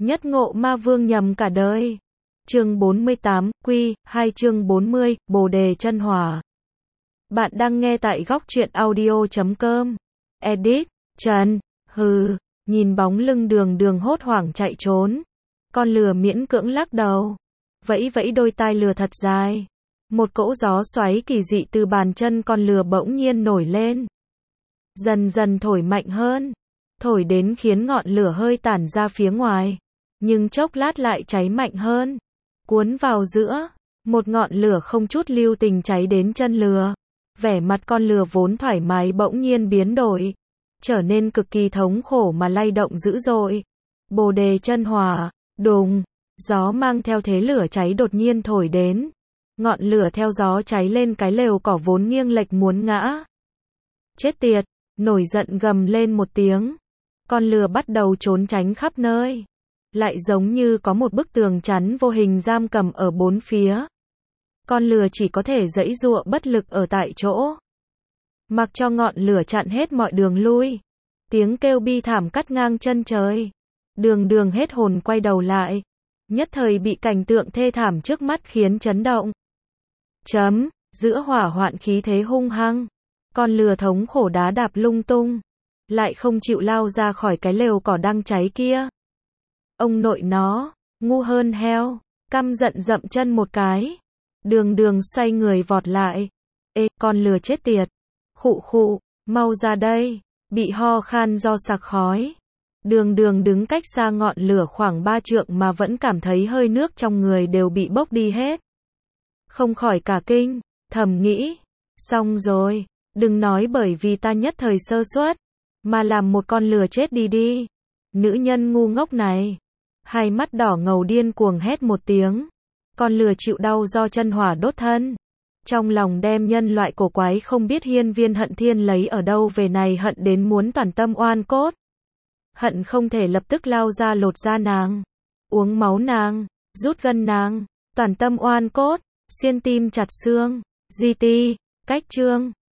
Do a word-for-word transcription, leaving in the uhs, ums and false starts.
Nhất ngộ ma vương nhầm cả đời. Chương bốn mươi tám, Quy, hai chương bốn mươi, Bồ đề chân hỏa. Bạn đang nghe tại góc truyện audio chấm com. Edit, Trần, hừ, nhìn bóng lưng đường đường hốt hoảng chạy trốn. Con lừa miễn cưỡng lắc đầu. Vẫy vẫy đôi tai lừa thật dài. Một cỗ gió xoáy kỳ dị từ bàn chân con lừa bỗng nhiên nổi lên. Dần dần thổi mạnh hơn. Thổi đến khiến ngọn lửa hơi tản ra phía ngoài. Nhưng chốc lát lại cháy mạnh hơn. Cuốn vào giữa. Một ngọn lửa không chút lưu tình cháy đến chân lừa. Vẻ mặt con lừa vốn thoải mái bỗng nhiên biến đổi. Trở nên cực kỳ thống khổ mà lay động dữ dội. Bồ đề chân hỏa. Đùng. Gió mang theo thế lửa cháy đột nhiên thổi đến. Ngọn lửa theo gió cháy lên cái lều cỏ vốn nghiêng lệch muốn ngã. Chết tiệt. Nổi giận gầm lên một tiếng. Con lừa bắt đầu trốn tránh khắp nơi. Lại giống như có một bức tường chắn vô hình giam cầm ở bốn phía. Con lừa chỉ có thể giãy giụa bất lực ở tại chỗ. Mặc cho ngọn lửa chặn hết mọi đường lui. Tiếng kêu bi thảm cắt ngang chân trời. Đường đường hết hồn quay đầu lại. Nhất thời bị cảnh tượng thê thảm trước mắt khiến chấn động. Chấm, giữa hỏa hoạn khí thế hung hăng. Con lừa thống khổ đá đạp lung tung. Lại không chịu lao ra khỏi cái lều cỏ đang cháy kia. Ông nội nó, ngu hơn heo, căm giận dậm chân một cái. Đường đường xoay người vọt lại. Ê, con lừa chết tiệt. Khụ khụ, mau ra đây, bị ho khan do sặc khói. Đường đường đứng cách xa ngọn lửa khoảng ba trượng mà vẫn cảm thấy hơi nước trong người đều bị bốc đi hết. Không khỏi cả kinh, thầm nghĩ. Xong rồi, đừng nói bởi vì ta nhất thời sơ suất, mà làm một con lừa chết đi đi. Nữ nhân ngu ngốc này. Hai mắt đỏ ngầu điên cuồng hét một tiếng. Con lừa chịu đau do chân hỏa đốt thân. Trong lòng đem nhân loại cổ quái không biết hiên viên hận thiên lấy ở đâu về này hận đến muốn toàn tâm oan cốt. Hận không thể lập tức lao ra lột da nàng. Uống máu nàng. Rút gân nàng. Toàn tâm oan cốt. Xuyên tim chặt xương. Di ti. Cách chương.